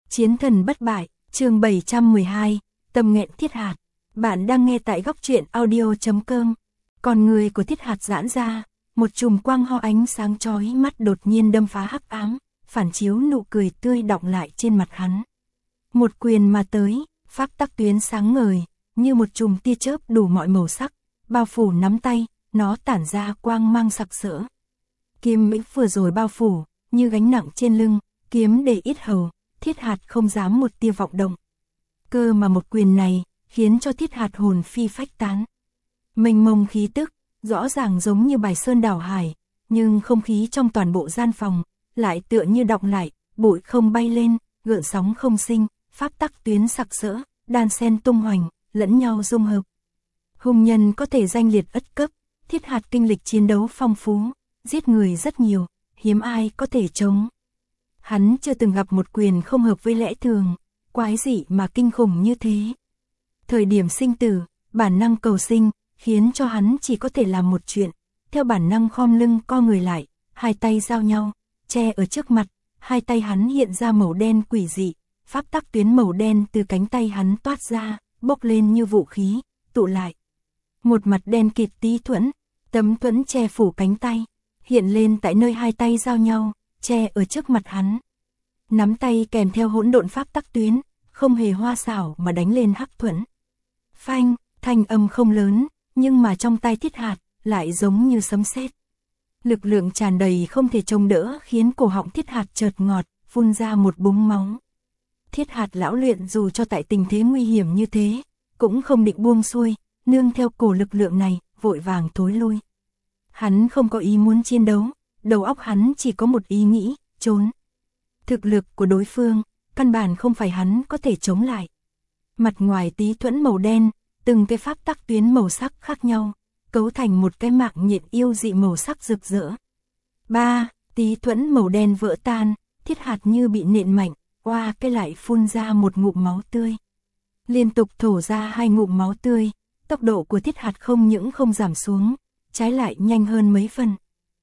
Chiến thần bất bại, chương 712, tâm nghẹn Thiết Hạt. Bạn đang nghe tại góc truyện audio.com. Con người của Thiết Hạt giãn ra, một chùm quang ho ánh sáng chói mắt đột nhiên đâm phá hắc ám, phản chiếu nụ cười tươi đọng lại trên mặt hắn. Một quyền mà tới, phác tắc tuyến sáng ngời, như một chùm tia chớp đủ mọi màu sắc, bao phủ nắm tay, nó tản ra quang mang sặc sỡ. Kiếm mỹ vừa rồi bao phủ, như gánh nặng trên lưng, kiếm để ít hầu, Thiết Hạt không dám một tia vọng động. Cơ mà một quyền này, khiến cho Thiết Hạt hồn phi phách tán. Mênh mông khí tức, rõ ràng giống như bài sơn đảo hải, nhưng không khí trong toàn bộ gian phòng, lại tựa như đọng lại, bụi không bay lên, gợn sóng không sinh, pháp tắc tuyến sặc sỡ, đan sen tung hoành, lẫn nhau dung hợp. Hung nhân có thể danh liệt ất cấp, Thiết Hạt kinh lịch chiến đấu phong phú, giết người rất nhiều, hiếm ai có thể chống. Hắn chưa từng gặp một quyền không hợp với lẽ thường, quái dị mà kinh khủng như thế. Thời điểm sinh tử, bản năng cầu sinh, khiến cho hắn chỉ có thể làm một chuyện, theo bản năng khom lưng co người lại, hai tay giao nhau, che ở trước mặt, hai tay hắn hiện ra màu đen quỷ dị, pháp tắc tuyến màu đen từ cánh tay hắn toát ra, bốc lên như vũ khí, tụ lại. Một mặt đen kịt tí thuẫn, tấm thuẫn che phủ cánh tay, hiện lên tại nơi hai tay giao nhau, che ở trước mặt hắn. Nắm tay kèm theo hỗn độn pháp tắc tuyến, không hề hoa xảo mà đánh lên hắc thuẫn. Phanh, thanh âm không lớn, nhưng mà trong tai Thiết Hạt, lại giống như sấm sét. Lực lượng tràn đầy không thể trông đỡ khiến cổ họng Thiết Hạt chợt ngọt, phun ra một búng máu. Thiết Hạt lão luyện dù cho tại tình thế nguy hiểm như thế, cũng không định buông xuôi, nương theo cổ lực lượng này, vội vàng thối lui. Hắn không có ý muốn chiến đấu, đầu óc hắn chỉ có một ý nghĩ, trốn. Thực lực của đối phương, căn bản không phải hắn có thể chống lại. Mặt ngoài tí thuẫn màu đen, từng cái pháp tắc tuyến màu sắc khác nhau, cấu thành một cái mạng nhện yêu dị màu sắc rực rỡ. Tí thuẫn màu đen vỡ tan, Thiết Hạt như bị nện mạnh, oa cái lại phun ra một ngụm máu tươi. Liên tục thổ ra hai ngụm máu tươi, tốc độ của Thiết Hạt không những không giảm xuống, trái lại nhanh hơn mấy phần.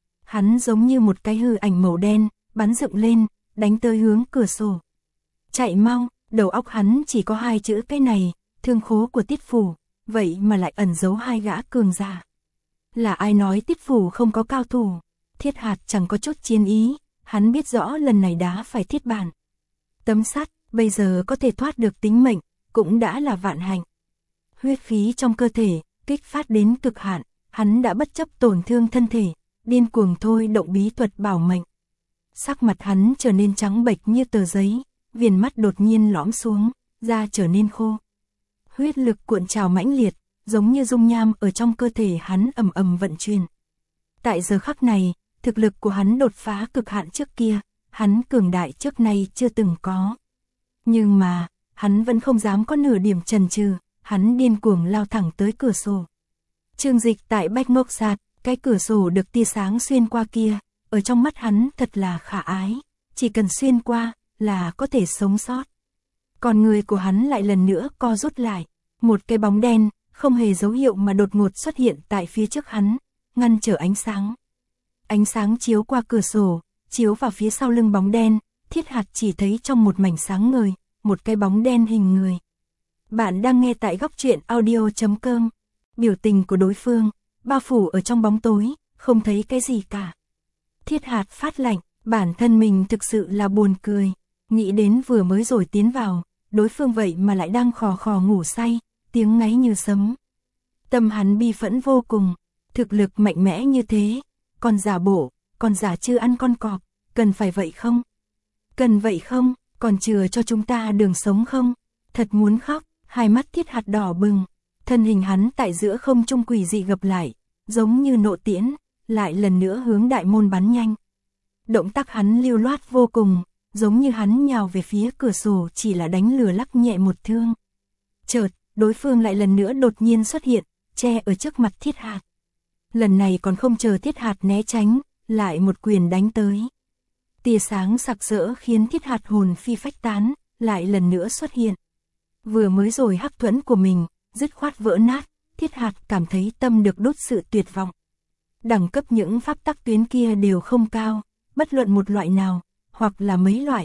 Hắn giống như một cái hư ảnh màu đen, bắn dựng lên, đánh tới hướng cửa sổ. Chạy mau, đầu óc hắn chỉ có hai chữ cái này, thương khố của Tiết Phủ, vậy mà lại ẩn giấu hai gã cường giả. Là ai nói Tiết Phủ không có cao thủ? Thiết Hạt chẳng có chút chiến ý, hắn biết rõ lần này đá phải thiết bản. Tấm sắt, bây giờ có thể thoát được tính mệnh, cũng đã là vạn hạnh. Huyết khí trong cơ thể, kích phát đến cực hạn, hắn đã bất chấp tổn thương thân thể, điên cuồng thôi động bí thuật bảo mệnh. Sắc mặt hắn trở nên trắng bệch như tờ giấy, viền mắt đột nhiên lõm xuống, da trở nên khô. Huyết lực cuộn trào mãnh liệt, giống như dung nham ở trong cơ thể hắn ầm ầm vận chuyển. Tại giờ khắc này, thực lực của hắn đột phá cực hạn trước kia, hắn cường đại trước nay chưa từng có. Nhưng mà, hắn vẫn không dám có nửa điểm chần chừ, hắn điên cuồng lao thẳng tới cửa sổ. Trương Dịch tại Bách Ngốc Sạt, cái cửa sổ được tia sáng xuyên qua kia, ở trong mắt hắn thật là khả ái, chỉ cần xuyên qua là có thể sống sót. Còn người của hắn lại lần nữa co rút lại, một cái bóng đen, không hề dấu hiệu mà đột ngột xuất hiện tại phía trước hắn, ngăn trở ánh sáng. Ánh sáng chiếu qua cửa sổ, chiếu vào phía sau lưng bóng đen, Thiết Hạt chỉ thấy trong một mảnh sáng ngời, một cái bóng đen hình người. Bạn đang nghe tại góc truyện audio.com. Biểu tình của đối phương, bao phủ ở trong bóng tối, không thấy cái gì cả. Thiết Hạt phát lạnh, bản thân mình thực sự là buồn cười, nghĩ đến vừa mới rồi tiến vào, đối phương vậy mà lại đang khò khò ngủ say, tiếng ngáy như sấm. Tâm hắn bi phẫn vô cùng, thực lực mạnh mẽ như thế, còn giả bộ, còn giả chưa ăn con cọp, cần phải vậy không? Cần vậy không, còn chừa cho chúng ta đường sống không? Thật muốn khóc, hai mắt Thiết Hạt đỏ bừng, thân hình hắn tại giữa không trung quỷ dị gập lại, giống như nộ tiễn, lại lần nữa hướng đại môn bắn nhanh. Động tác hắn lưu loát vô cùng, giống như hắn nhào về phía cửa sổ chỉ là đánh lừa lắc nhẹ một thương. Chợt, đối phương lại lần nữa đột nhiên xuất hiện, che ở trước mặt Thiết Hạt. Lần này còn không chờ Thiết Hạt né tránh, lại một quyền đánh tới. Tia sáng sặc sỡ khiến Thiết Hạt hồn phi phách tán, lại lần nữa xuất hiện. Vừa mới rồi hắc thuẫn của mình, dứt khoát vỡ nát, Thiết Hạt cảm thấy tâm được đốt sự tuyệt vọng. Đẳng cấp những pháp tắc tuyến kia đều không cao, bất luận một loại nào, hoặc là mấy loại,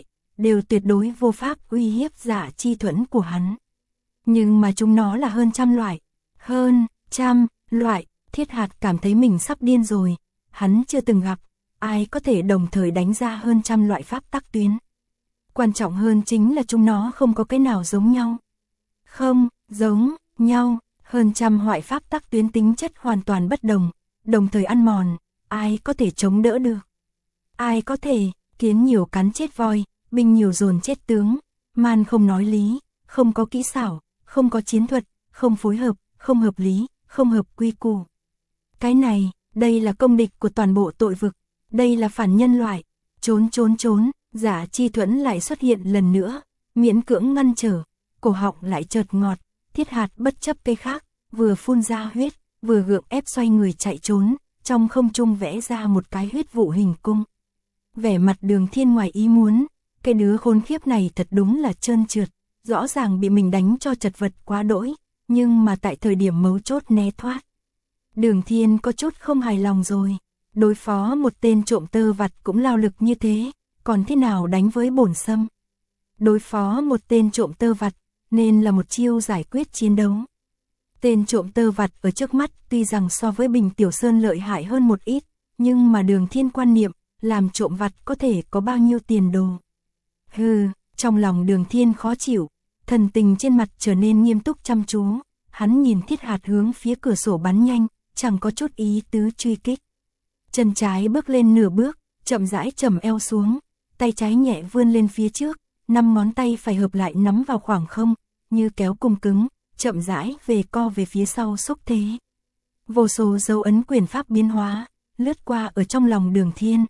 đều tuyệt đối vô pháp uy hiếp Dạ Chi Thuẫn của hắn. Nhưng mà chúng nó là hơn trăm loại. Hơn trăm loại, Thiết Hạt cảm thấy mình sắp điên rồi. Hắn chưa từng gặp ai có thể đồng thời đánh ra hơn trăm loại pháp tắc tuyến. Quan trọng hơn chính là chúng nó không có cái nào giống nhau. Không giống nhau, hơn trăm loại pháp tắc tuyến tính chất hoàn toàn bất đồng, đồng thời ăn mòn, ai có thể chống đỡ được. Ai có thể, kiến nhiều cắn chết voi, binh nhiều dồn chết tướng, man không nói lý, không có kỹ xảo, không có chiến thuật, không phối hợp, không hợp lý, không hợp quy củ. Cái này, đây là công địch của toàn bộ tội vực, đây là phản nhân loại. Trốn trốn trốn, Dạ Chi Thuẫn lại xuất hiện lần nữa, miễn cưỡng ngăn trở, cổ họng lại chợt ngọt, Thiết Hạt bất chấp cây khác, vừa phun ra huyết, vừa gượng ép xoay người chạy trốn, trong không trung vẽ ra một cái huyết vụ hình cung. Vẻ mặt Đường Thiên ngoài ý muốn, cái đứa khốn khiếp này thật đúng là trơn trượt, rõ ràng bị mình đánh cho chật vật quá đỗi, nhưng mà tại thời điểm mấu chốt né thoát. Đường Thiên có chút không hài lòng rồi, đối phó một tên trộm tơ vặt cũng lao lực như thế, còn thế nào đánh với bổn sâm. Đối phó một tên trộm tơ vặt, nên là một chiêu giải quyết chiến đấu. Tên trộm tơ vặt ở trước mắt tuy rằng so với Bình Tiểu Sơn lợi hại hơn một ít, nhưng mà Đường Thiên quan niệm, làm trộm vặt có thể có bao nhiêu tiền đồ. Hừ, trong lòng Đường Thiên khó chịu, thần tình trên mặt trở nên nghiêm túc chăm chú, hắn nhìn Thiết Hạt hướng phía cửa sổ bắn nhanh, chẳng có chút ý tứ truy kích. Chân trái bước lên nửa bước, chậm rãi trầm eo xuống, tay trái nhẹ vươn lên phía trước, 5 ngón tay phải hợp lại nắm vào khoảng không, như kéo cung cứng, chậm rãi về co về phía sau xúc thế. Vô số dấu ấn quyền pháp biến hóa, lướt qua ở trong lòng Đường Thiên,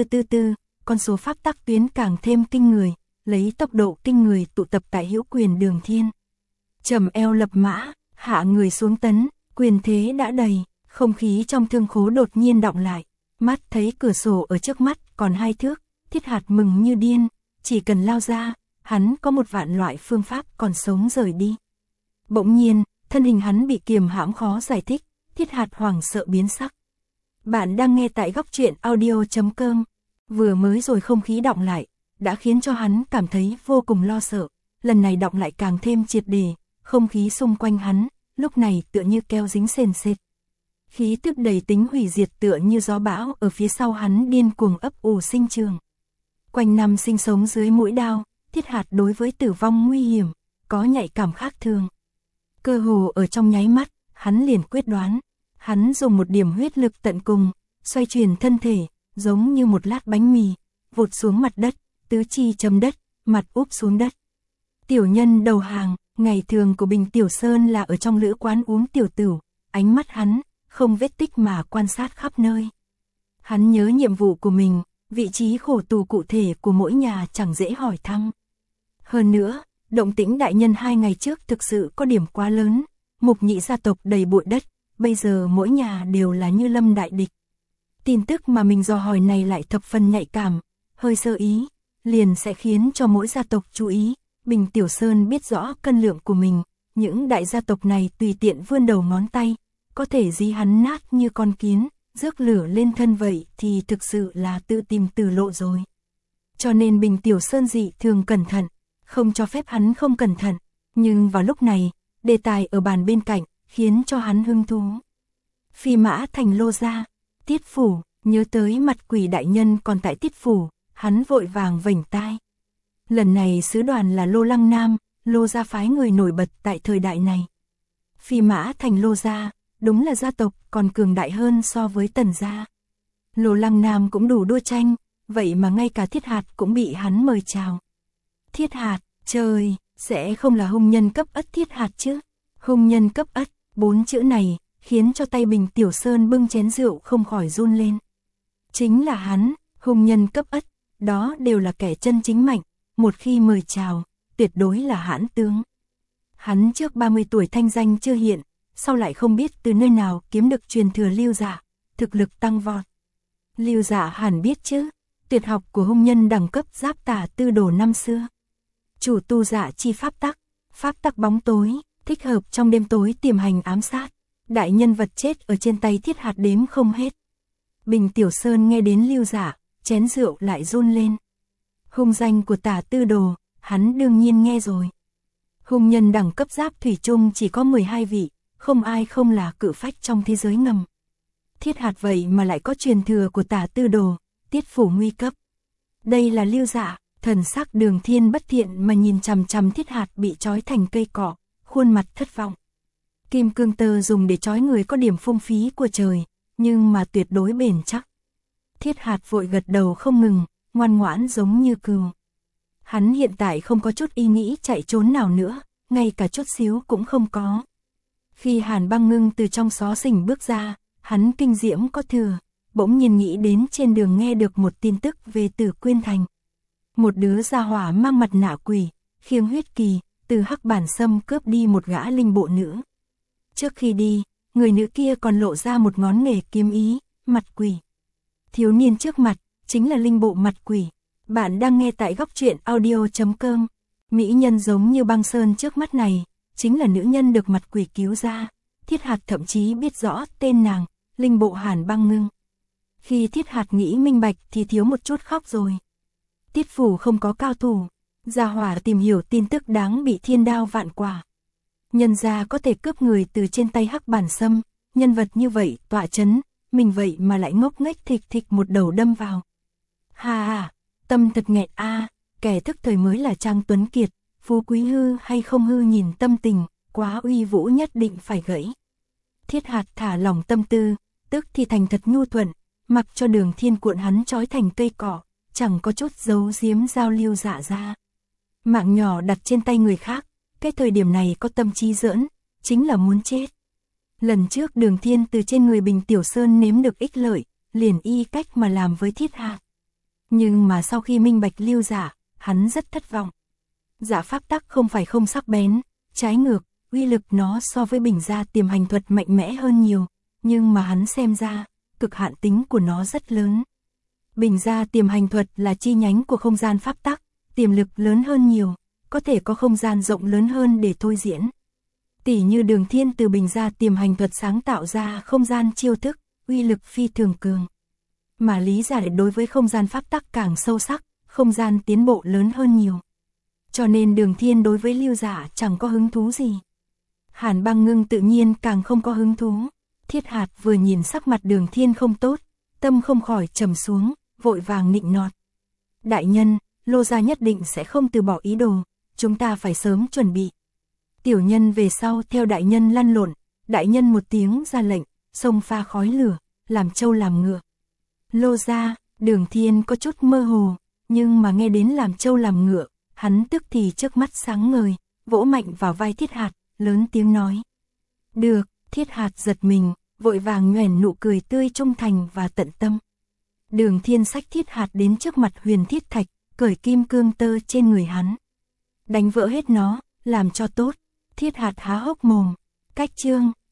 từ con số pháp tắc tuyến càng thêm kinh người, lấy tốc độ kinh người tụ tập tại hữu quyền Đường Thiên. Trầm eo lập mã, hạ người xuống tấn, quyền thế đã đầy, không khí trong thương khố đột nhiên đọng lại, mắt thấy cửa sổ ở trước mắt còn 2 thước, Thiết Hạt mừng như điên, chỉ cần lao ra, hắn có 1.000 loại phương pháp còn sống rời đi. Bỗng nhiên, thân hình hắn bị kiềm hãm khó giải thích, Thiết Hạt hoảng sợ biến sắc. Bạn đang nghe tại góc truyện audio.com, vừa mới rồi không khí đọng lại, đã khiến cho hắn cảm thấy vô cùng lo sợ, lần này đọng lại càng thêm triệt để, không khí xung quanh hắn, lúc này tựa như keo dính sền sệt. Khí tức đầy tính hủy diệt tựa như gió bão ở phía sau hắn điên cuồng ấp ủ sinh trường. Quanh năm sinh sống dưới mũi đao, Thiết Hạt đối với tử vong nguy hiểm, có nhạy cảm khác thường. Cơ hồ ở trong nháy mắt, hắn liền quyết đoán, hắn dùng một điểm huyết lực tận cùng, xoay chuyển thân thể, giống như một lát bánh mì, vụt xuống mặt đất, tứ chi chấm đất, mặt úp xuống đất. Tiểu nhân đầu hàng, ngày thường của Bình Tiểu Sơn là ở trong lữ quán uống tiểu tửu, ánh mắt hắn, không vết tích mà quan sát khắp nơi. Hắn nhớ nhiệm vụ của mình, vị trí khổ tù cụ thể của mỗi nhà chẳng dễ hỏi thăm. Hơn nữa, động tĩnh đại nhân 2 ngày trước thực sự có điểm quá lớn, Mục Nhị gia tộc đầy bụi đất, bây giờ mỗi nhà đều là như lâm đại địch. Tin tức mà mình dò hỏi này lại thập phần nhạy cảm, hơi sơ ý, liền sẽ khiến cho mỗi gia tộc chú ý. Bình Tiểu Sơn biết rõ cân lượng của mình, những đại gia tộc này tùy tiện vươn đầu ngón tay, có thể dí hắn nát như con kiến, rước lửa lên thân vậy thì thực sự là tự tìm tử lộ rồi. Cho nên Bình Tiểu Sơn dị thường cẩn thận, không cho phép hắn không cẩn thận, nhưng vào lúc này, đề tài ở bàn bên cạnh, khiến cho hắn hứng thú. Phi mã thành Lô gia, Tiết phủ, nhớ tới mặt quỷ đại nhân còn tại Tiết phủ, hắn vội vàng vểnh tai. Lần này sứ đoàn là Lô Lăng Nam, Lô gia phái người nổi bật tại thời đại này. Phi mã thành Lô gia, đúng là gia tộc còn cường đại hơn so với Tần gia. Lô Lăng Nam cũng đủ đua tranh, vậy mà ngay cả Thiết Hạt cũng bị hắn mời chào. Thiết Hạt, trời, sẽ không là hung nhân cấp ất Thiết Hạt chứ? Hung nhân cấp ất, 4 chữ này, khiến cho tay Bình Tiểu Sơn bưng chén rượu không khỏi run lên. Chính là hắn, hung nhân cấp ất, đó đều là kẻ chân chính mạnh, một khi mời chào, tuyệt đối là hãn tướng. Hắn trước 30 tuổi thanh danh chưa hiện, sau lại không biết từ nơi nào kiếm được truyền thừa Lưu Dạ, thực lực tăng vọt. Lưu Dạ hẳn biết chứ, tuyệt học của hung nhân đẳng cấp Giáp Tả Tư Đồ năm xưa. Chủ tu dạ chi pháp tắc bóng tối, thích hợp trong đêm tối tiềm hành ám sát, đại nhân vật chết ở trên tay Thiết Hạt đếm không hết. Bình Tiểu Sơn nghe đến Lưu Dạ, chén rượu lại run lên. Hung danh của Tả Tư Đồ, hắn đương nhiên nghe rồi. Hung nhân đẳng cấp giáp thủy chung chỉ có 12 vị, không ai không là cự phách trong thế giới ngầm. Thiết Hạt vậy mà lại có truyền thừa của Tả Tư Đồ, tiết phủ nguy cấp. Đây là Lưu Dạ, thần sắc Đường Thiên bất thiện mà nhìn chằm chằm Thiết Hạt bị trói thành cây cỏ, khuôn mặt thất vọng. Kim cương tơ dùng để trói người có điểm phung phí của trời, nhưng mà tuyệt đối bền chắc. Thiết Hạt vội gật đầu không ngừng, ngoan ngoãn giống như cừu. Hắn hiện tại không có chút ý nghĩ chạy trốn nào nữa, ngay cả chút xíu cũng không có. Khi Hàn Băng Ngưng từ trong xó xỉnh bước ra, hắn kinh diễm có thừa, bỗng nhiên nghĩ đến trên đường nghe được một tin tức về Tử Quyên Thành. Một đứa gia hỏa mang mặt nạ quỷ, khiêng huyết kỳ, từ Hắc Bản Sâm cướp đi một gã linh bộ nữ. Trước khi đi, người nữ kia còn lộ ra một ngón nghề kiếm ý, mặt quỷ. Thiếu niên trước mặt, chính là linh bộ mặt quỷ. Bạn đang nghe tại góc truyện audio.com. Mỹ nhân giống như băng sơn trước mắt này, chính là nữ nhân được mặt quỷ cứu ra. Thiết Hạt thậm chí biết rõ tên nàng, linh bộ Hàn Băng Ngưng. Khi Thiết Hạt nghĩ minh bạch thì thiếu một chút khóc rồi. Tiết phủ không có cao thủ, gia hỏa tìm hiểu tin tức đáng bị thiên đao vạn quả. Nhân gia có thể cướp người từ trên tay Hắc Bản Sâm, nhân vật như vậy tọa chấn, mình vậy mà lại ngốc nghếch thịch thịch một đầu đâm vào. Ha, tâm thật nghẹn a, kẻ thức thời mới là Trang Tuấn Kiệt, phú quý hư hay không hư nhìn tâm tình, quá uy vũ nhất định phải gãy. Thiết Hạt thả lỏng tâm tư, tức thì thành thật nhu thuận, mặc cho Đường Thiên cuộn hắn trói thành cây cỏ, chẳng có chút giấu giếm giao lưu dạ ra. Mạng nhỏ đặt trên tay người khác, cái thời điểm này có tâm trí giỡn, chính là muốn chết. Lần trước Đường Thiên từ trên người Bình Tiểu Sơn nếm được ích lợi, liền y cách mà làm với Thiết Hạt. Nhưng mà sau khi minh bạch Lưu Dạ, hắn rất thất vọng. Dạ pháp tắc không phải không sắc bén, trái ngược, uy lực nó so với Bình Gia Tiềm Hành Thuật mạnh mẽ hơn nhiều, nhưng mà hắn xem ra, cực hạn tính của nó rất lớn. Bình Gia Tiềm Hành Thuật là chi nhánh của không gian pháp tắc, tiềm lực lớn hơn nhiều, có thể có không gian rộng lớn hơn để thôi diễn. Tỷ như Đường Thiên từ Bình Gia Tiềm Hành Thuật sáng tạo ra không gian chiêu thức, uy lực phi thường cường. Mà lý giải đối với không gian pháp tắc càng sâu sắc, không gian tiến bộ lớn hơn nhiều. Cho nên Đường Thiên đối với Lưu Dạ chẳng có hứng thú gì. Hàn Băng Ngưng tự nhiên càng không có hứng thú. Thiết Hạt vừa nhìn sắc mặt Đường Thiên không tốt, tâm không khỏi trầm xuống, vội vàng nịnh nọt. Đại nhân, Lô gia nhất định sẽ không từ bỏ ý đồ, chúng ta phải sớm chuẩn bị. Tiểu nhân về sau theo đại nhân lăn lộn, đại nhân một tiếng ra lệnh, xông pha khói lửa, làm trâu làm ngựa. Lô gia, Đường Thiên có chút mơ hồ, nhưng mà nghe đến làm trâu làm ngựa, hắn tức thì trước mắt sáng ngời, vỗ mạnh vào vai Thiết Hạt, lớn tiếng nói. Được, Thiết Hạt giật mình, vội vàng nhoẻn nụ cười tươi trung thành và tận tâm. Đường Thiên xách Thiết Hạt đến trước mặt Huyền Thiết Thạch, cởi kim cương tơ trên người hắn. Đánh vỡ hết nó, làm cho tốt. Thiết Hạt há hốc mồm. Cách chương,